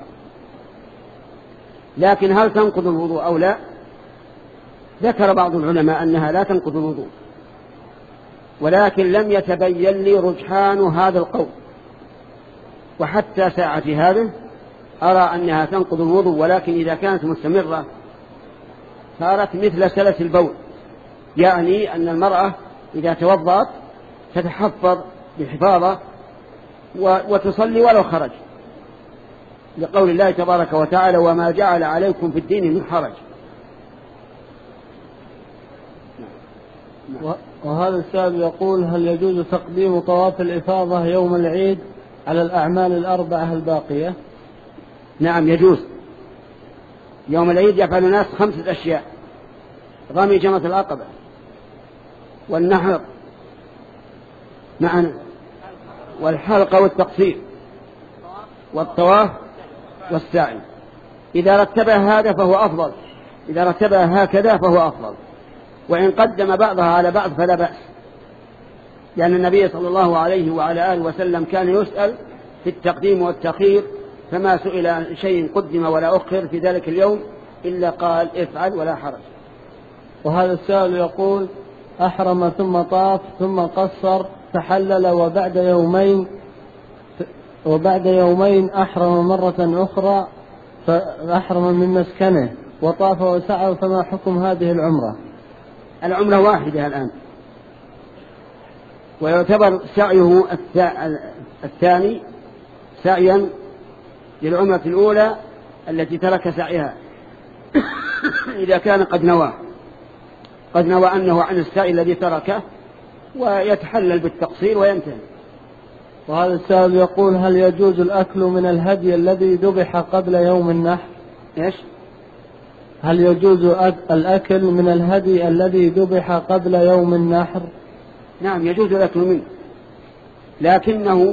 S1: لكن هل تنقض الوضوء أو لا؟ ذكر بعض العلماء أنها لا تنقض الوضوء، ولكن لم يتبين لي رجحان هذا القول، وحتى ساعة هذه أرى أنها تنقض الوضوء، ولكن إذا كانت مستمرة صارت مثل سلس البول، يعني أن المرأة إذا توضأت تتحفظ بحفاظة وتصلي ولو خرج، لقول الله تبارك وتعالى وما جعل عليكم في الدين من حرج.
S2: وهذا السائل يقول هل يجوز تقديم طواف الإفاضة يوم العيد على الأعمال الأربعة الباقية؟
S1: نعم يجوز. يوم العيد يفعل الناس خمسة أشياء: رمي جمرة العقبة، والنحر معا، والحلقة والتقصير، والطواف والسعي. إذا رتبها هذا فهو أفضل، إذا رتبها هكذا فهو أفضل، وإن قدم بعضها على بعض فلا بأس، لأن النبي صلى الله عليه وعلى آله وسلم كان يسأل في التقديم والتأخير، فما سئل عن شيء قدم ولا أخر في ذلك اليوم إلا قال افعل ولا حرج.
S2: وهذا السائل يقول أحرم ثم طاف ثم قصر فحلل، وبعد يومين وبعد يومين أحرم مرة أخرى فأحرم من مسكنه وطاف وسعى، فما حكم هذه العمرة؟
S1: العمرة واحدة الآن، ويعتبر سعيه الثاني سعيا للعمرة الأولى التي ترك سعيها إذا كان قد نوى قد نوى أنه عن السعي الذي تركه ويتحلل بالتقصير وينتهي.
S2: وهذا السائل يقول هل يجوز الأكل من الهدي الذي ذبح قبل يوم النحر؟
S1: إيش؟
S2: هل يجوز الأكل من الهدي الذي ذبح قبل يوم النحر؟
S1: نعم يجوز الأكل منه، لكنه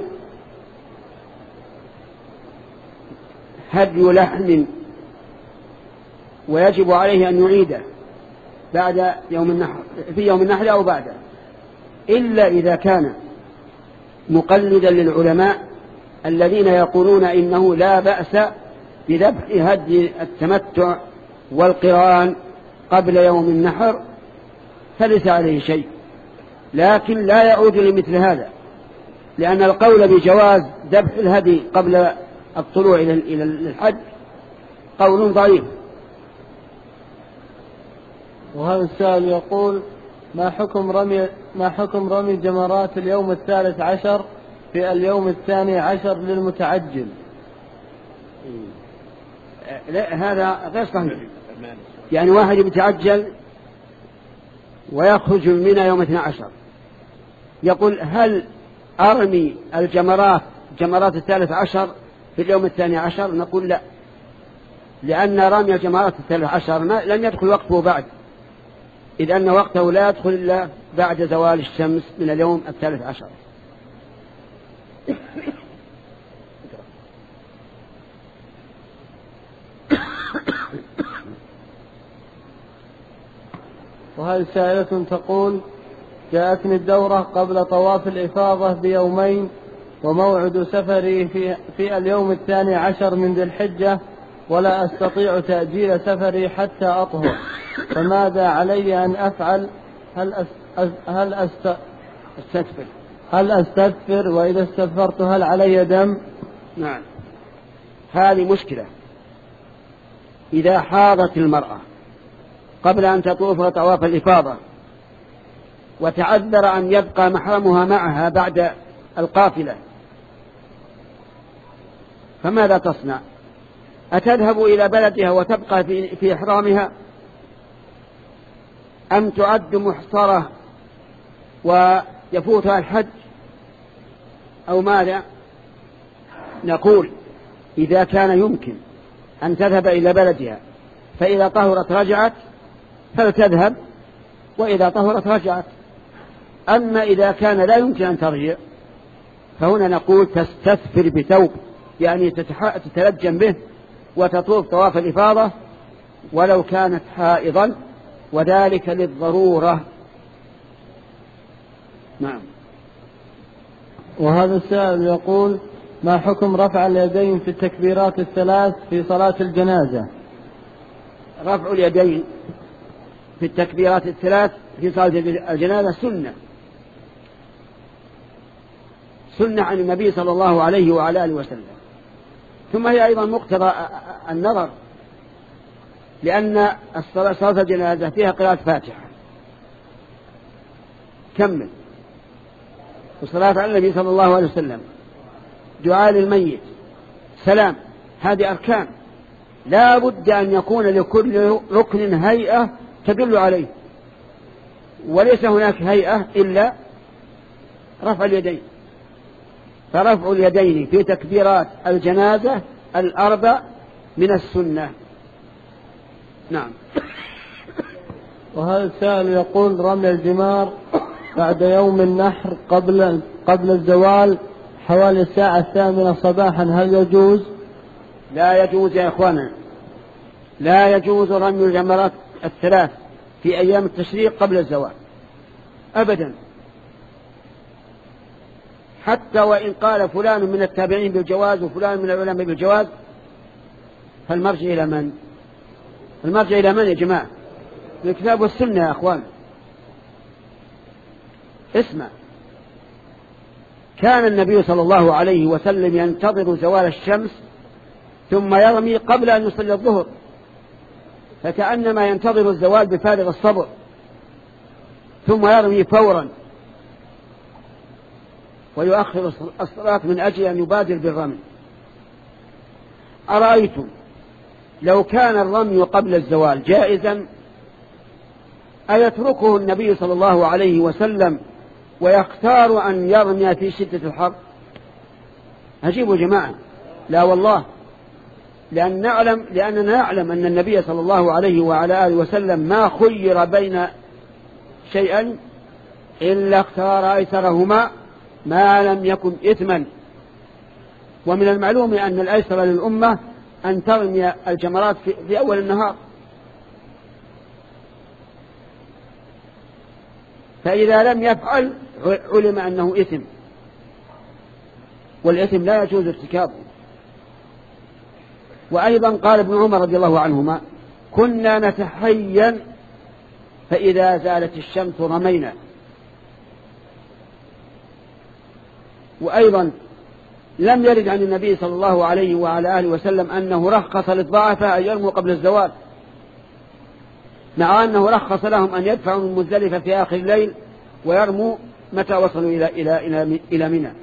S1: هدي لحم ويجب عليه أن يعيده بعد يوم النحر، في يوم النحر أو بعده، إلا إذا كان مقلدا للعلماء الذين يقولون إنه لا بأس بذبح هدي التمتع والقران قبل يوم النحر فليس عليه شيء، لكن لا يعود لمثل هذا، لأن القول بجواز ذبح الهدي قبل الطلوع إلى الحج قول ضعيف.
S2: وهذا السائل يقول ما حكم رمي ما حكم رمي جمرات اليوم الثالث عشر في اليوم الثاني عشر للمتعجل؟
S1: لا هذا غير صحيح، يعني واحد يتعجل ويخرج من منى يوم اثني عشر يقول هل أرمي الجمرات جمرات الثالث عشر في اليوم الثاني عشر؟ نقول لا، لأن رمي الجمرات الثالث عشر لم يدخل وقته بعد، إذ أن وقته لا يدخل إلا بعد زوال الشمس من اليوم الثالث عشر.
S2: وهذه سائلة تقول جاءتني الدورة قبل طواف الإفاضة بيومين، وموعد سفري في, في اليوم الثاني عشر من ذي الحجة، ولا أستطيع تأجيل سفري حتى أطهر، فماذا علي أن أفعل؟ هل أس هل أست
S1: استغفر
S2: هل أستغفر وإذا استغفرت هل علي دم؟
S1: نعم هذه مشكلة. إذا حاضت المرأة قبل أن تطوف طواف الإفاضة وتعذر أن يبقى محرمها معها بعد القافلة، فماذا تصنع؟ أتذهب إلى بلدها وتبقى في, في إحرامها، أم تعد محصرة ويفوتها الحج، أو ماذا؟ نقول إذا كان يمكن أن تذهب إلى بلدها فإذا طهرت رجعت فلتذهب، وإذا طهرت رجعت. أما إذا كان لا يمكن أن ترجع فهنا نقول تستثفر بثوب، يعني تتلجم به وتطوف طواف الإفاضة ولو كانت حائضا، وذلك للضرورة. نعم.
S2: وهذا السائل يقول: ما حكم رفع اليدين في التكبيرات الثلاث في صلاة الجنازة؟
S1: رفع اليدين في التكبيرات الثلاث في صلاة الجنازة سنة سنة عن النبي صلى الله عليه وعلى آله وسلم، ثم هي أيضا مقتضى النظر، لأن صلاة الجنازة فيها قراءة فاتحة كمل، وصلاة على النبي صلى الله عليه وسلم، دعاء للميت، سلام، هذه أركان لا بد أن يكون لكل ركن هيئة تدل عليه، وليس هناك هيئة إلا رفع اليدين. فرفع اليدين في تكبيرات الجنازة الأربع من السنة. نعم.
S2: وهذا السائل يقول: رمي الجمار بعد يوم النحر قبل قبل الزوال حوالي الساعة الثامنة صباحا، هل يجوز؟
S1: لا يجوز يا إخوانا، لا يجوز رمي الجمرات الثلاث في أيام التشريق قبل الزوال أبدا، حتى وإن قال فلان من التابعين بالجواز وفلان من العلماء بالجواز، فالمرجع إلى من؟ المرجع إلى من يا جماعة؟ الكتاب والسنة يا أخوان. اسمع، كان النبي صلى الله عليه وسلم ينتظر زوال الشمس ثم يرمي قبل أن يصلي الظهر، فكأنما ينتظر الزوال بفارغ الصبر، ثم يرمي فورا ويؤخر الصلاة من أجل أن يبادر بالرمي. أرأيتم لو كان الرمي قبل الزوال جائزا أيتركه النبي صلى الله عليه وسلم ويختار أن يرمي في شدة الحر؟ أجيبوا جماعة، لا والله، لأن نعلم لأننا نعلم أن النبي صلى الله عليه وعلى آله وسلم ما خير بين شيئا إلا اختار أيسرهما ما لم يكن إثما. ومن المعلوم أن الأيسر للأمة أن ترمي الجمرات في أول النهار، فإذا لم يفعل علم أنه إثم، والإثم لا يجوز ارتكابه. وأيضا قال ابن عمر رضي الله عنهما: كنا نتحين فإذا زالت الشمس رمينا. وأيضا لم يرد عن النبي صلى الله عليه وعلى آله وسلم أنه رخص للضعفاء أن يرموا قبل الزوال، مع أنه رخص لهم أن يدفعوا من مزدلفة في آخر الليل ويرموا متى وصلوا إلى إلى إلى إلى منى.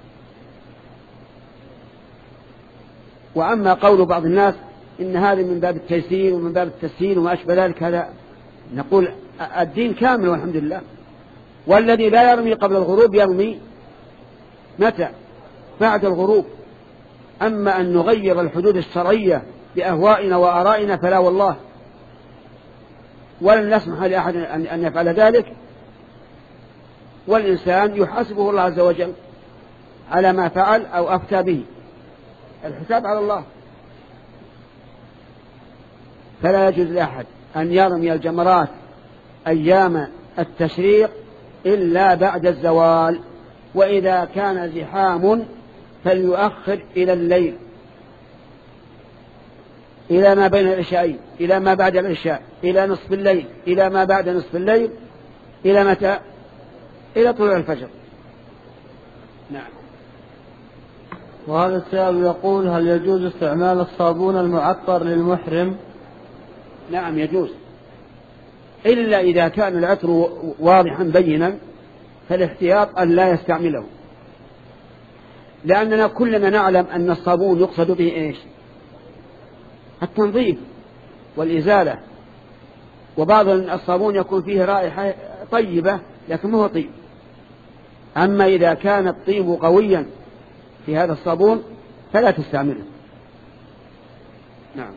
S1: وأما قول بعض الناس إن هذا من باب التيسير ومن باب التسهيل وما أشبه ذلك، هذا نقول الدين كامل والحمد لله. والذي لا يرمي قبل الغروب يرمي متى؟ بعد الغروب. أما أن نغير الحدود الشرعية بأهوائنا وآرائنا فلا والله، ولن نسمح لأحد أن يفعل ذلك، والإنسان يحاسبه الله عز وجل على ما فعل أو أفتى به، الحساب على الله. فلا يجوز لأحد أن يرمي الجمرات أيام التشريق إلا بعد الزوال، وإذا كان زحام فليؤخر إلى الليل، إلى ما بين العشاءين، إلى ما بعد العشاء، إلى نصف الليل، إلى ما بعد نصف الليل، إلى متى؟ إلى طلوع الفجر. نعم.
S2: وهذا السائل يقول: هل يجوز استعمال الصابون المعطر للمحرم؟
S1: نعم يجوز، إلا إذا كان العطر واضحا بينا فالاحتياط أن لا يستعمله، لأننا كلنا نعلم أن الصابون يقصد به إيش؟ التنظيف والإزالة، وبعض الصابون يكون فيه رائحة طيبة لكن ما هو طيب. أما إذا كان الطيب قويا في هذا الصابون فلا تستعمله. نعم.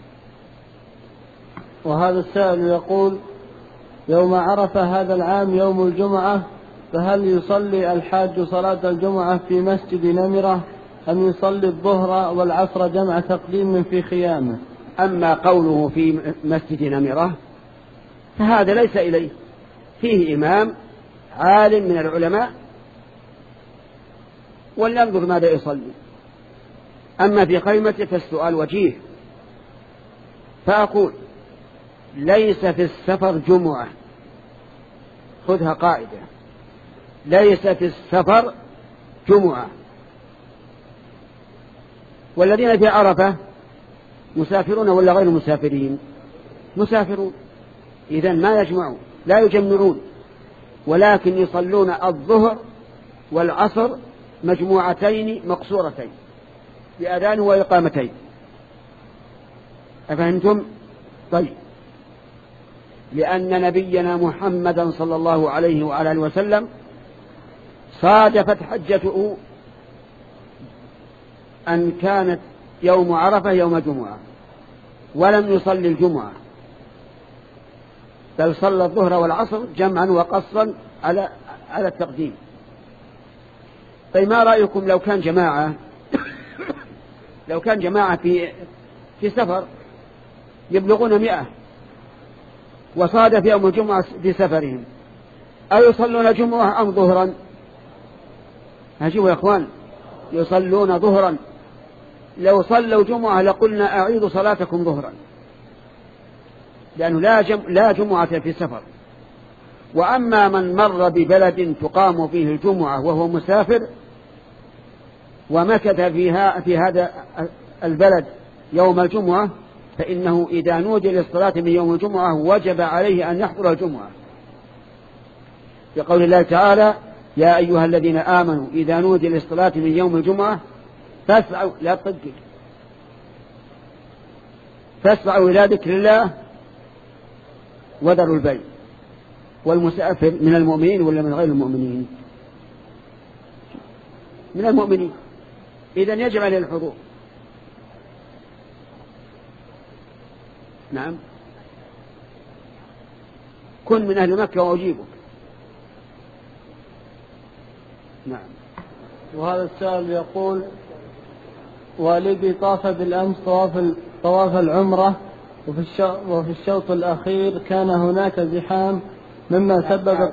S2: وهذا السائل يقول: يوم عرفة هذا العام يوم الجمعة، فهل يصلي الحاج صلاة الجمعة في مسجد نمرة أم يصلي الظهر والعصر جمع تقديم في خيامه؟
S1: أما قوله في مسجد نمرة فهذا ليس إليه، فيه إمام عالم من العلماء ولننظر ماذا يصلي. أما في خيمته فالسؤال وجيه، فأقول: ليس في السفر جمعة، خذها قاعدة، ليس في السفر جمعة. والذين في عرفة مسافرون ولا غير مسافرين؟ مسافرون، إذن ما يجمعون لا يجمعون، ولكن يصلون الظهر والعصر مجموعتين مقصورتين بأذان وإقامتين. أفهمتم؟ طيب. لأن نبينا محمدا صلى الله عليه وعلى آله وسلم صادفت حجته أن كانت يوم عرفة يوم جمعة ولم يصلي الجمعة، بل صلى الظهر والعصر جمعا وقصا على على التقديم. طيب ما رأيكم لو كان جماعة لو كان جماعة في في سفر يبلغون مئة وصادف يوم الجمعة في سفرهم، أيصلون جمعة أم ظهرا؟ هجوا يا أخوان، يصلون ظهرا. لو صلوا جمعة لقلنا أعيدوا صلاتكم ظهرا، لأنه لا, جم... لا جمعة في سفر. وأما من مر ببلد تقام فيه الجمعة وهو مسافر ومكث فيها في هذا البلد يوم الجمعة، فإنه إذا نودي للصلاة من يوم الجمعة وجب عليه أن يحضر الجمعة، بقول الله تعالى: يا أيها الذين آمنوا إذا نودي للصلاة من يوم الجمعة فاسعوا لا تضجر فاسعوا إلى ذكر الله وذروا البيع. والمسافر من المؤمنين ولا من غير المؤمنين؟ من المؤمنين، إذن يجب عليه الحضور. نعم. كن من أهل مكة وأجيبك. نعم.
S2: وهذا السائل يقول: والدي طاف بالأمس طواف طواف العمرة وفي الشوط وفي الشوط الأخير كان هناك زحام مما سبب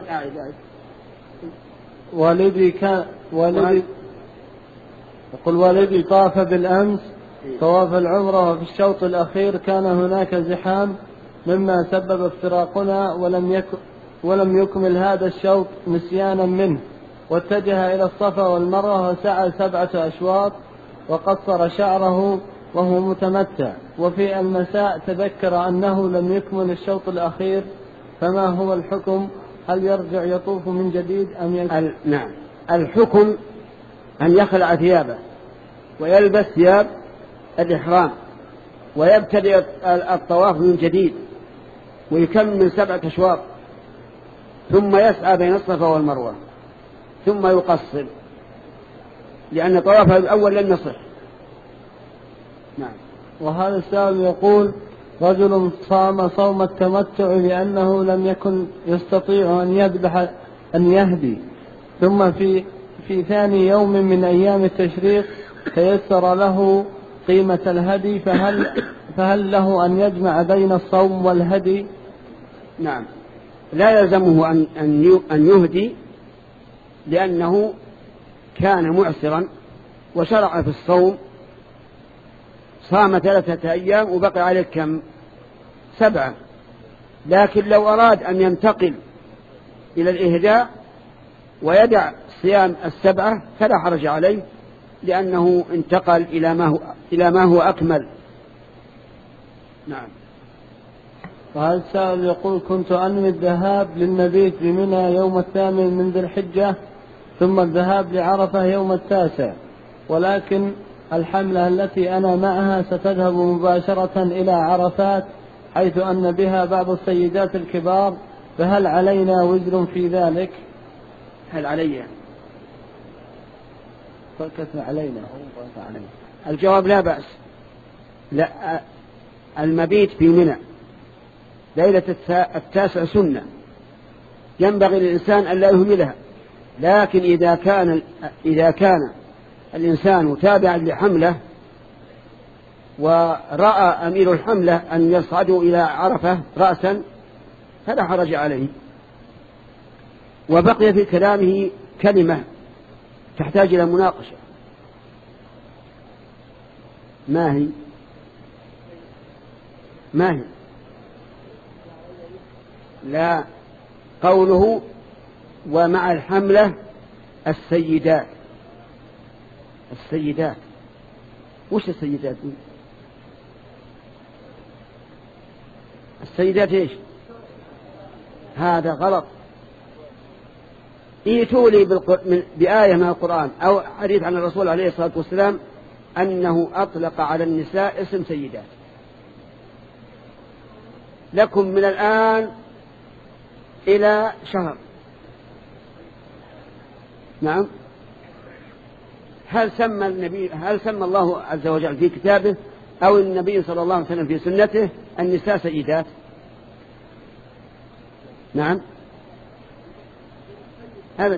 S2: والدي كان والدي يقول والدي طاف بالأمس طواف العمرة وفي الشوط الأخير كان هناك زحام مما سبب افتراقنا ولم يكن ولم يكمل هذا الشوط نسيانا منه، واتجه إلى الصفا والمروة وسعى سبعة أشواط وقصر شعره وهو متمتع، وفي المساء تذكر أنه لم يكمل الشوط الأخير، فما هو الحكم؟ هل يرجع يطوف من جديد أم يلبس؟
S1: نعم، الحكم أن يخلع ثيابه ويلبس ثياب الإحرام ويبتدئ الطواف من جديد ويكمل سبعة أشواط، ثم يسعى بين الصفا والمروة ثم يقصر، لأن طوافه الأول لن يصح. نعم.
S2: وهذا السائل يقول: رجل صام صوم التمتع لأنه لم يكن يستطيع أن يذبح أن يهدي، ثم في في ثاني يوم من أيام التشريق تيسر له قيمة الهدي، فهل فهل له أن يجمع بين الصوم والهدي؟
S1: نعم، لا يلزمه أن أن يهدي، لأنه كان معسرا وشرع في الصوم، صام ثلاثة أيام وبقي عليه كم؟ سبعة. لكن لو أراد أن ينتقل إلى الإهداء ويدع صيام السبعة فلا حرج عليه، لأنه انتقل إلى ما هو, إلى ما هو أكمل. نعم.
S2: وهذا السائل يقول كنت أنوي الذهاب للمبيت بمنى يوم الثامن من ذي الحجة ثم الذهاب لعرفة يوم التاسع، ولكن الحملة التي أنا معها ستذهب مباشرة إلى عرفات حيث أن بها بعض السيدات الكبار، فهل علينا وزر في ذلك؟
S1: هل علي
S2: فكت علينا.
S1: الجواب لا بأس. لا، المبيت في منى ليلة التاسع سنة ينبغي للإنسان أن لا يهملها، لكن إذا كان إذا كان الإنسان تابعا لحملة ورأى أمير الحملة أن يصعدوا إلى عرفة رأسا فلا حرج عليه. وبقي في كلامه كلمة تحتاج إلى مناقشة. ما هي؟ ما هي؟ لا، قوله ومع الحملة السيدات. السيدات وش السيدات؟ السيدات ايش؟ هذا غلط. ائتوا لي بآية من القرآن أو حديث عن الرسول عليه الصلاة والسلام أنه أطلق على النساء اسم سيدات. لكم من الآن إلى شهر. نعم. هل سمى النبي هل سمى الله عز وجل في كتابه أو النبي صلى الله عليه وسلم في سنته النساء سيدات؟ نعم. أبدا،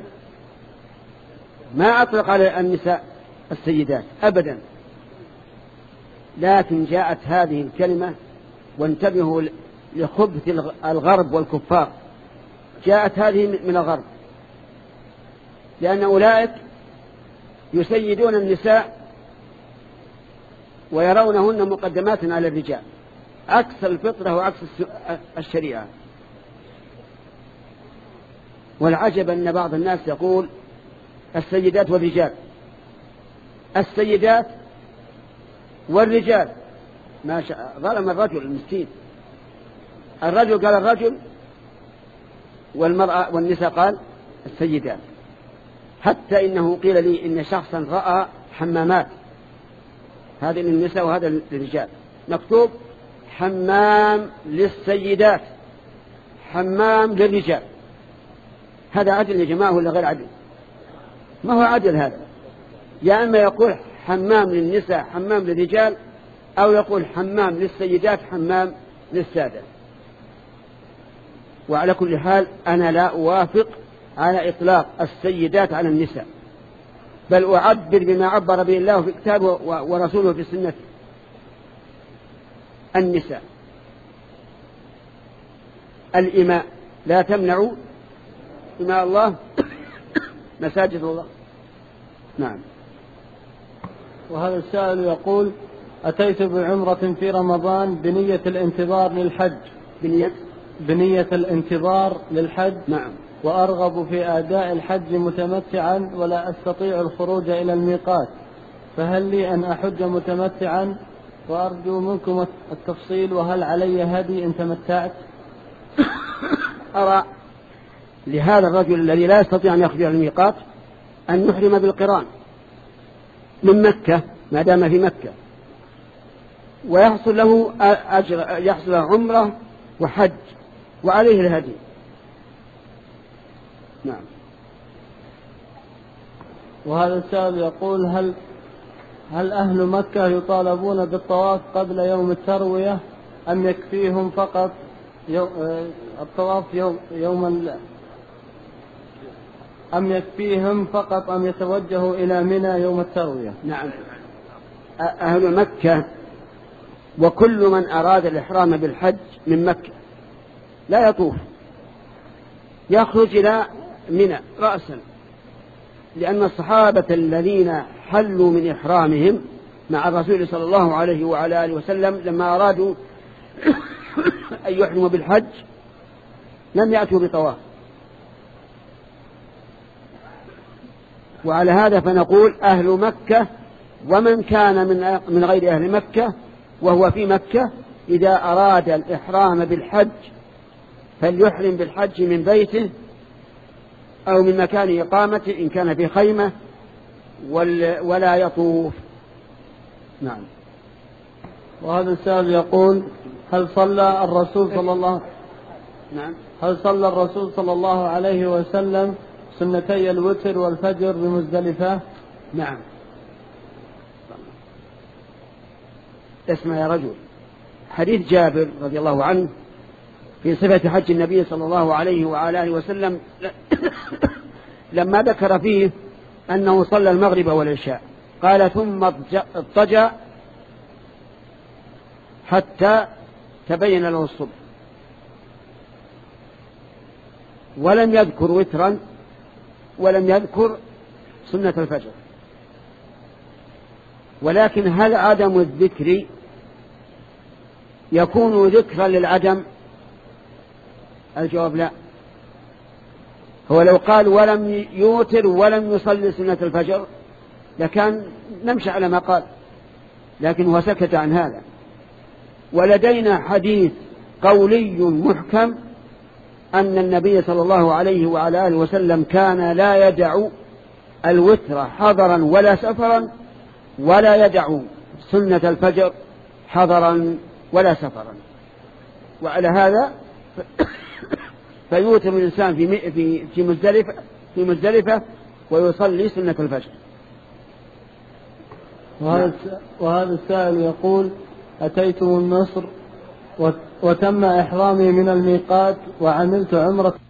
S1: ما أطلق على النساء السيدات أبدا، لكن جاءت هذه الكلمة، وانتبهوا لخبث الغرب والكفار، جاءت هذه من الغرب، لأن أولئك يسيدون النساء ويرونهن مقدمات على الرجال، عكس الفطرة وعكس الشريعة. والعجب أن بعض الناس يقول السيدات والرجال، السيدات والرجال، ما شاء ظلم الرجل المسكين. الرجل قال الرجل والمرأة والنساء قال السيدات. حتى إنه قيل لي إن شخصا رأى حمامات، هذه للنساء وهذا للرجال، مكتوب حمام للسيدات حمام للرجال. هذا عدل يا جماعة ولا غير عدل؟ ما هو عدل هذا. يا إما يقول حمام للنساء حمام للرجال، أو يقول حمام للسيدات حمام للسادة. وعلى كل حال أنا لا أوافق على إطلاق السيدات على النساء، بل أعبر بما عبر به الله في كتابه ورسوله في السنة، النساء. الإماء لا تمنعوا إماء الله مساجد الله. نعم.
S2: وهذا السائل يقول أتيت بعمرة في رمضان بنية الانتظار للحج
S1: بنية
S2: بنية الانتظار للحج
S1: نعم.
S2: وأرغب في أداء الحج متمتعا ولا أستطيع الخروج إلى الميقات، فهل لي أن أحج متمتعا؟ وأرجو منكم التفصيل، وهل علي هدي إن تمتعت؟
S1: أرى لهذا الرجل الذي لا يستطيع أن يخرج إلى الميقات أن يحرم بالقران من مكة ما دام في مكة، ويحصل له أجر، يحصل له عمرة وحج وعليه الهدي. نعم.
S2: وهذا السائل يقول هل هل أهل مكة يطالبون بالطواف قبل يوم التروية أم يكفيهم فقط يوم الطواف يوم يوم أم يكفيهم فقط أم يتوجهوا إلى منى يوم التروية؟
S1: نعم. أهل مكة وكل من أراد الإحرام بالحج من مكة لا يطوف، يخرج إلى منى رأسا، لأن الصحابة الذين حلوا من إحرامهم مع الرسول صلى الله عليه وعلى آله وسلم لما أرادوا أن يحرموا بالحج لم يأتوا بطواف. وعلى هذا فنقول أهل مكة ومن كان من من غير أهل مكة وهو في مكة إذا أراد الإحرام بالحج فليحرم بالحج من بيته أو من مكان إقامته إن كان في خيمة ولا يطوف. نعم.
S2: وهذا السائل يقول هل صلى الرسول صلى الله
S1: نعم
S2: هل صلى الرسول صلى الله عليه وسلم سنتي الوتر والفجر بمزدلفة؟
S1: نعم. اسمع يا رجل، حديث جابر رضي الله عنه في صفة حج النبي صلى الله عليه وعلى آله وسلم لما ذكر فيه أنه صلى المغرب والعشاء قال ثم اضطجع حتى تبين له الصبح، ولم يذكر وترا ولم يذكر سنة الفجر. ولكن هل عدم الذكر يكون ذكرا للعدم؟ الجواب لا. هو لو قال ولم يوتر ولم يصلي سنة الفجر لكان نمشي على ما قال، لكن هو سكت عن هذا. ولدينا حديث قولي محكم أن النبي صلى الله عليه وعلى آله وسلم كان لا يدع الوتر حضرا ولا سفرا ولا يدع سنة الفجر حضرا ولا سفرا. وعلى هذا فيوتر الإنسان في في في مزدلفة في مزدلفة ويصلي سنة الفجر.
S2: وهذا وهذا السائل يقول أتيت من مصر وتم إحرامي من الميقات وعملت عمرة